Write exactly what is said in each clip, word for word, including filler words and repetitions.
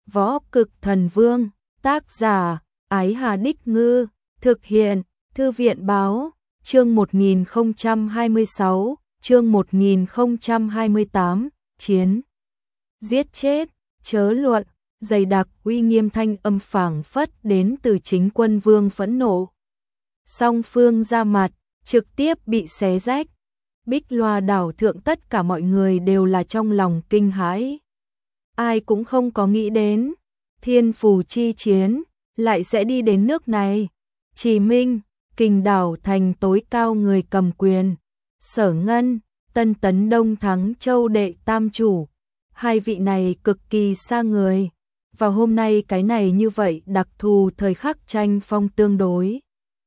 Võ Cực Thần Vương, tác giả, Ái Hà Đích Ngư, thực hiện, Thư viện Báo, chương một nghìn không trăm hai mươi sáu, chương một nghìn không trăm hai mươi tám, chiến. Giết chết, chớ luận, dày đặc uy nghiêm thanh âm phảng phất đến từ chính quân vương phẫn nộ. Song phương ra mặt, trực tiếp bị xé rách. Bích Loa đảo thượng tất cả mọi người đều là trong lòng kinh hãi. Ai cũng không có nghĩ đến, thiên phù chi chiến, lại sẽ đi đến nước này. Chí Minh, Kình đảo thành tối cao người cầm quyền. Sở Ngân, Tân Tấn Đông Thắng Châu đệ tam chủ. Hai vị này cực kỳ xa người. Và hôm nay cái này như vậy đặc thù thời khắc tranh phong tương đối.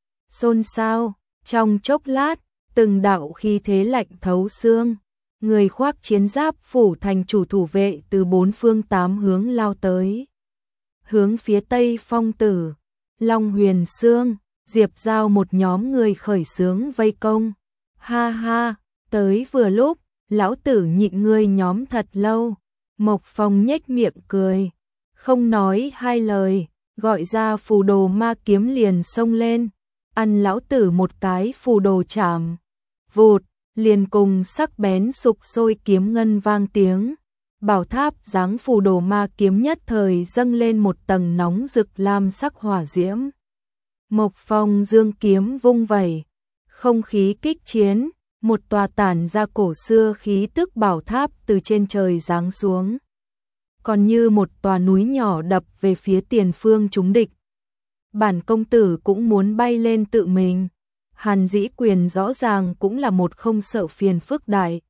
Xôn xao, trong chốc lát, từng đạo khí thế lạnh thấu xương. Người khoác chiến giáp phủ thành chủ thủ vệ từ bốn phương tám hướng lao tới. Hướng phía tây Phong Tử, Long Huyền Sương, Diệp Giao một nhóm người khởi xướng vây công. Ha ha, tới vừa lúc, lão tử nhịn ngươi nhóm thật lâu. Mộc Phong nhếch miệng cười, không nói hai lời, gọi ra phù đồ ma kiếm liền xông lên, ăn lão tử một cái phù đồ chạm. Vụt, liền cùng sắc bén sục sôi kiếm ngân vang tiếng. Bảo tháp dáng phù đồ ma kiếm nhất thời dâng lên một tầng nóng rực lam sắc hỏa diễm. Mộc Phong dương kiếm vung vẩy, không khí kích chiến, một tòa tản ra cổ xưa khí tức bảo tháp từ trên trời giáng xuống. Còn như một tòa núi nhỏ đập về phía tiền phương chúng địch. Bản công tử cũng muốn bay lên tự mình. Hàn Dĩ Quyền rõ ràng cũng là một không sợ phiền phức đại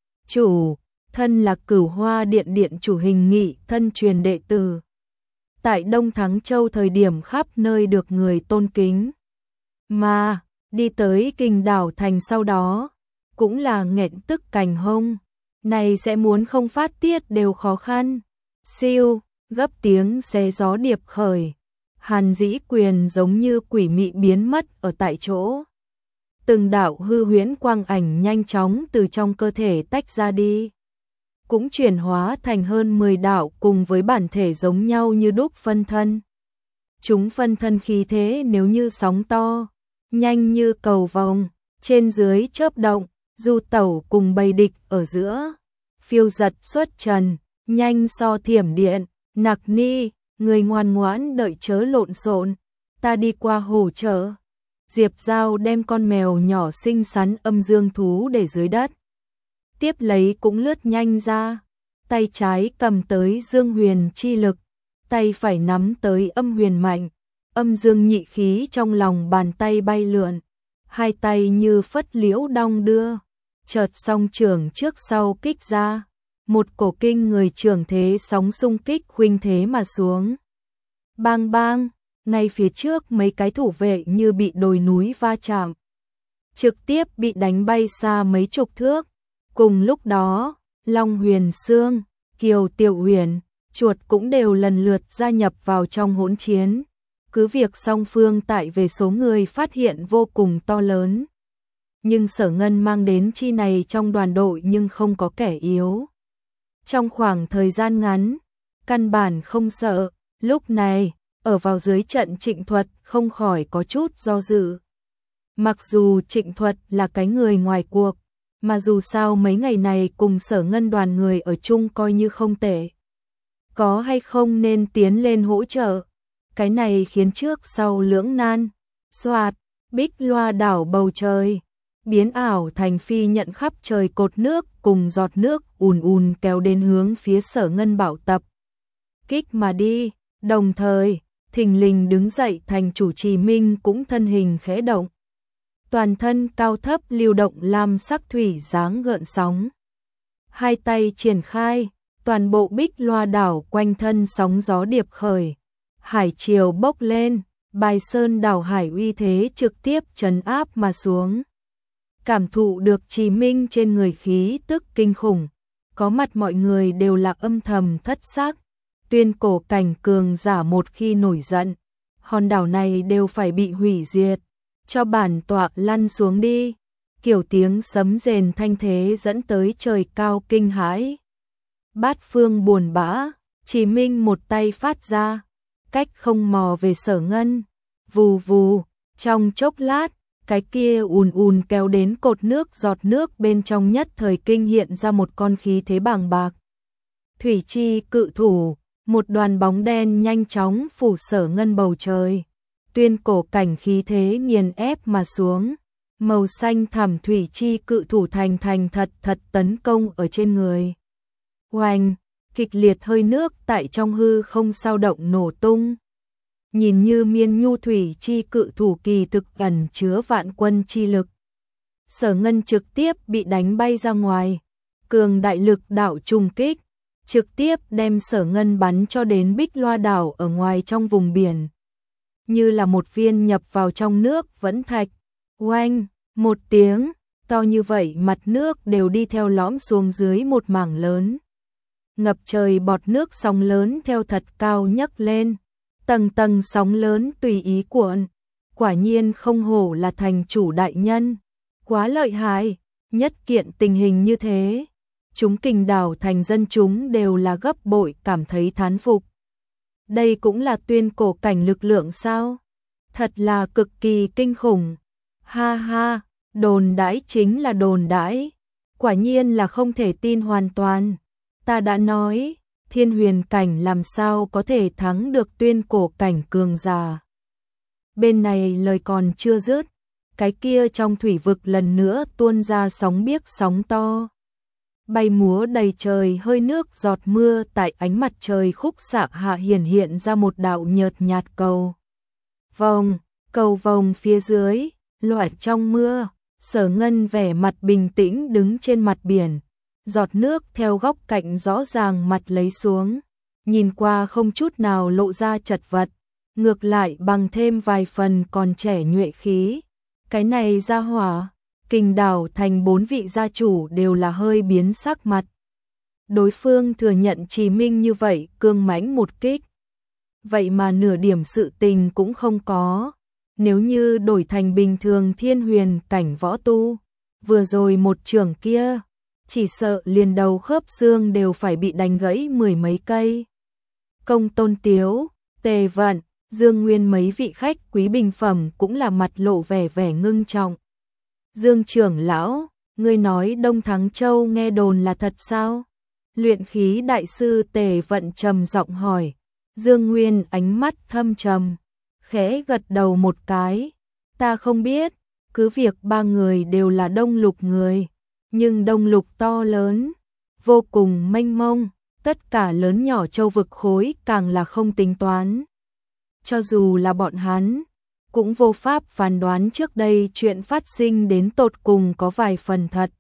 chủ, thân là Cửu Hoa Điện điện chủ Hình Nghị, thân truyền đệ tử. Tại Đông Thắng Châu thời điểm khắp nơi được người tôn kính. Mà, đi tới Kình đảo thành sau đó, cũng là nghẹn tức cành hông. Này sẽ muốn không phát tiết đều khó khăn. Siêu, gấp tiếng xé gió điệp khởi. Hàn Dĩ Quyền giống như quỷ mị biến mất ở tại chỗ. Từng đạo hư huyễn quang ảnh nhanh chóng từ trong cơ thể tách ra đi. Cũng chuyển hóa thành hơn mười đạo cùng với bản thể giống nhau như đúc phân thân. Chúng phân thân khí thế nếu như sóng to, nhanh như cầu vồng, trên dưới chớp động, du tẩu cùng bầy địch ở giữa. Phiêu giật xuất trần, nhanh so thiểm điện, Nặc Ni, người ngoan ngoãn đợi chớ lộn xộn, ta đi qua hỗ trợ. Diệp Giao đem con mèo nhỏ xinh xắn âm dương thú để dưới đất. Tiếp lấy cũng lướt nhanh ra, tay trái cầm tới dương huyền chi lực, tay phải nắm tới âm huyền mạnh, âm dương nhị khí trong lòng bàn tay bay lượn, hai tay như phất liễu đong đưa, chợt song trưởng trước sau kích ra, một cổ kinh người trưởng thế sóng xung kích khuynh thế mà xuống. Bang bang, ngay phía trước mấy cái thủ vệ như bị đồi núi va chạm, trực tiếp bị đánh bay xa mấy chục thước. Cùng lúc đó, Long Huyền Sương, Kiều Tiểu Huyền, Chuột cũng đều lần lượt gia nhập vào trong hỗn chiến. Cứ việc song phương tại về số người phát hiện vô cùng to lớn. Nhưng Sở Ngân mang đến chi này trong đoàn đội nhưng không có kẻ yếu. Trong khoảng thời gian ngắn, căn bản không sợ, lúc này, ở vào dưới trận Trịnh Thuật không khỏi có chút do dự. Mặc dù Trịnh Thuật là cái người ngoài cuộc, mà dù sao mấy ngày này cùng Sở Ngân đoàn người ở chung coi như không tệ. Có hay không nên tiến lên hỗ trợ? Cái này khiến trước sau lưỡng nan. Soạt, Bích Loa đảo bầu trời, biến ảo thành phi nhận khắp trời cột nước cùng giọt nước ùn ùn kéo đến hướng phía Sở Ngân bảo tập. Kích mà đi, đồng thời, thình lình đứng dậy thành chủ Chí Minh cũng thân hình khẽ động. Toàn thân cao thấp lưu động lam sắc thủy dáng gợn sóng. Hai tay triển khai, toàn bộ Bích Loa đảo quanh thân sóng gió điệp khởi. Hải triều bốc lên, Bài Sơn đảo hải uy thế trực tiếp trấn áp mà xuống. Cảm thụ được Chí Minh trên người khí tức kinh khủng, có mặt mọi người đều là âm thầm thất sắc. Tuyên cổ cảnh cường giả một khi nổi giận, hòn đảo này đều phải bị hủy diệt. Cho bản tọa lăn xuống đi. Kiểu tiếng sấm rền thanh thế dẫn tới trời cao kinh hãi. Bát phương buồn bã, Chí Minh một tay phát ra, cách không mò về Sở Ngân. Vù vù, trong chốc lát, cái kia ùn ùn kéo đến cột nước, giọt nước bên trong nhất thời kinh hiện ra một con khí thế bàng bạc. Thủy chi cự thủ, một đoàn bóng đen nhanh chóng phủ Sở Ngân bầu trời. Tuyên cổ cảnh khí thế nghiền ép mà xuống. Màu xanh thẳm thủy chi cự thủ thành thành thật thật tấn công ở trên người. Oanh, kịch liệt hơi nước tại trong hư không sao động nổ tung. Nhìn như miên nhu thủy chi cự thủ kỳ thực ẩn chứa vạn quân chi lực. Sở Ngân trực tiếp bị đánh bay ra ngoài. Cường đại lực đạo trùng kích, trực tiếp đem Sở Ngân bắn cho đến Bích Loa đảo ở ngoài trong vùng biển. Như là một viên nhập vào trong nước vẫn thạch. Oanh, một tiếng, to như vậy mặt nước đều đi theo lõm xuống dưới một mảng lớn. Ngập trời bọt nước sóng lớn theo thật cao nhấc lên. Tầng tầng sóng lớn tùy ý cuộn. Quả nhiên không hổ là thành chủ đại nhân. Quá lợi hại, nhất kiện tình hình như thế. Chúng Kình đảo thành dân chúng đều là gấp bội cảm thấy thán phục. Đây cũng là tuyên cổ cảnh lực lượng sao? Thật là cực kỳ kinh khủng. Ha ha, đồn đãi chính là đồn đãi. Quả nhiên là không thể tin hoàn toàn. Ta đã nói, thiên huyền cảnh làm sao có thể thắng được tuyên cổ cảnh cường giả. Bên này lời còn chưa dứt, cái kia trong thủy vực lần nữa tuôn ra sóng biếc sóng to. Bay múa đầy trời hơi nước giọt mưa tại ánh mặt trời khúc xạ hạ hiển hiện ra một đạo nhợt nhạt cầu. Vòng, cầu vòng phía dưới, loại trong mưa, Sở Ngân vẻ mặt bình tĩnh đứng trên mặt biển. Giọt nước theo góc cạnh rõ ràng mặt lấy xuống, nhìn qua không chút nào lộ ra chật vật, ngược lại bằng thêm vài phần còn trẻ nhuệ khí. Cái này ra hỏa, Kình đảo thành bốn vị gia chủ đều là hơi biến sắc mặt. Đối phương thừa nhận Chí Minh như vậy cương mãnh một kích. Vậy mà nửa điểm sự tình cũng không có. Nếu như đổi thành bình thường thiên huyền cảnh võ tu, vừa rồi một trường kia, chỉ sợ liền đầu khớp xương đều phải bị đánh gãy mười mấy cây. Công Tôn Tiếu, Tề Vận, Dương Nguyên mấy vị khách quý bình phẩm cũng là mặt lộ vẻ vẻ ngưng trọng. Dương trưởng lão, ngươi nói Đông Thắng Châu nghe đồn là thật sao? Luyện khí đại sư Tề Vận trầm giọng hỏi. Dương Nguyên ánh mắt thâm trầm, khẽ gật đầu một cái. Ta không biết, cứ việc ba người đều là Đông Lục người, nhưng Đông Lục to lớn, vô cùng mênh mông, tất cả lớn nhỏ châu vực khối càng là không tính toán. Cho dù là bọn hắn, cũng vô pháp phán đoán trước đây chuyện phát sinh đến tột cùng có vài phần thật,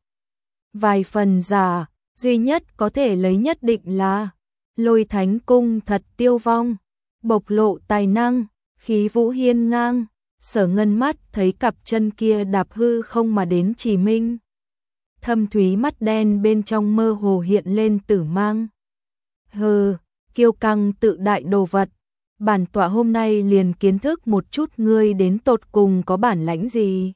vài phần giả, duy nhất có thể lấy nhất định là Lôi Thánh Cung thật tiêu vong, bộc lộ tài năng, khí vũ hiên ngang. Sở Ngân mắt thấy cặp chân kia đạp hư không mà đến Chí Minh. Thâm thúy mắt đen bên trong mơ hồ hiện lên tử mang. Hừ, kiêu căng tự đại đồ vật. Bản tọa hôm nay liền kiến thức một chút ngươi đến tột cùng có bản lãnh gì.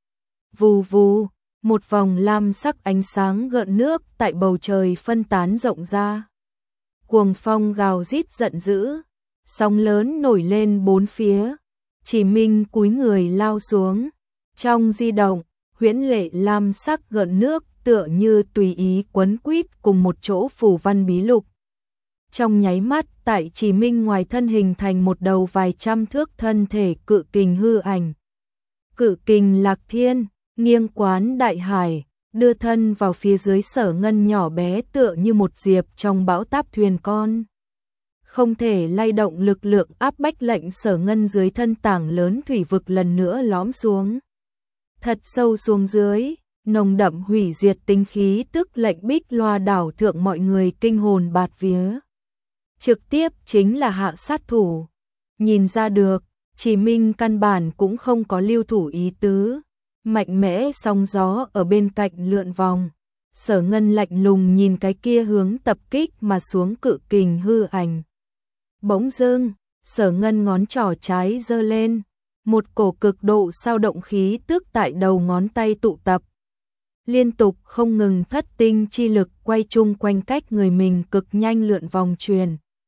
Vù vù, một vòng lam sắc ánh sáng gợn nước tại bầu trời phân tán rộng ra. Cuồng phong gào rít giận dữ, sóng lớn nổi lên bốn phía. Chí Minh cúi người lao xuống, trong di động, huyễn lệ lam sắc gợn nước tựa như tùy ý quấn quýt cùng một chỗ phủ văn bí lục. Trong nháy mắt, tại Chí Minh ngoài thân hình thành một đầu vài trăm thước thân thể cự kình hư ảnh. Cự kình Lạc Thiên, nghiêng quán đại hải, đưa thân vào phía dưới Sở Ngân nhỏ bé tựa như một diệp trong bão táp thuyền con. Không thể lay động lực lượng áp bách lệnh Sở Ngân dưới thân tảng lớn thủy vực lần nữa lõm xuống. Thật sâu xuống dưới, nồng đậm hủy diệt tinh khí tức lệnh Bích Loa đảo thượng mọi người kinh hồn bạt vía. Trực tiếp chính là hạ sát thủ. Nhìn ra được, Chí Minh căn bản cũng không có lưu thủ ý tứ. Mạnh mẽ sóng gió ở bên cạnh lượn vòng. Sở Ngân lạnh lùng nhìn cái kia hướng tập kích mà xuống cự kình hư ảnh. Bỗng dưng, Sở Ngân ngón trỏ trái giơ lên, một cổ cực độ sao động khí tức tại đầu ngón tay tụ tập. Liên tục không ngừng thất tinh chi lực quay chung quanh cách người mình cực nhanh lượn vòng truyền.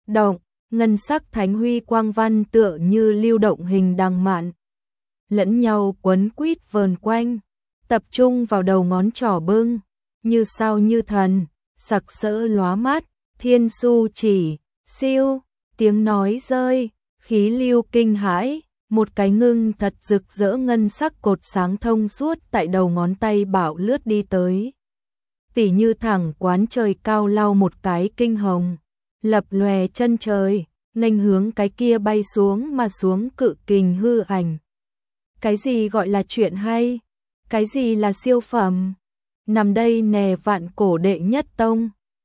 động, ngân sắc thánh huy quang văn tựa như lưu động hình đằng mạn. Lẫn nhau quấn quýt vờn quanh, tập trung vào đầu ngón trỏ bưng, như sao như thần, sặc sỡ lóa mắt, thiên su chỉ, siêu, tiếng nói rơi, khí lưu kinh hãi, một cái ngưng thật rực rỡ ngân sắc cột sáng thông suốt tại đầu ngón tay Bảo lướt đi tới. Tỉ như thẳng quán trời cao lau một cái kinh hồng, lập lòe chân trời, nghênh hướng cái kia bay xuống mà xuống cự kình hư ảnh. Cái gì gọi là chuyện hay? Cái gì là siêu phẩm? Nằm đây nè vạn cổ đệ nhất tông,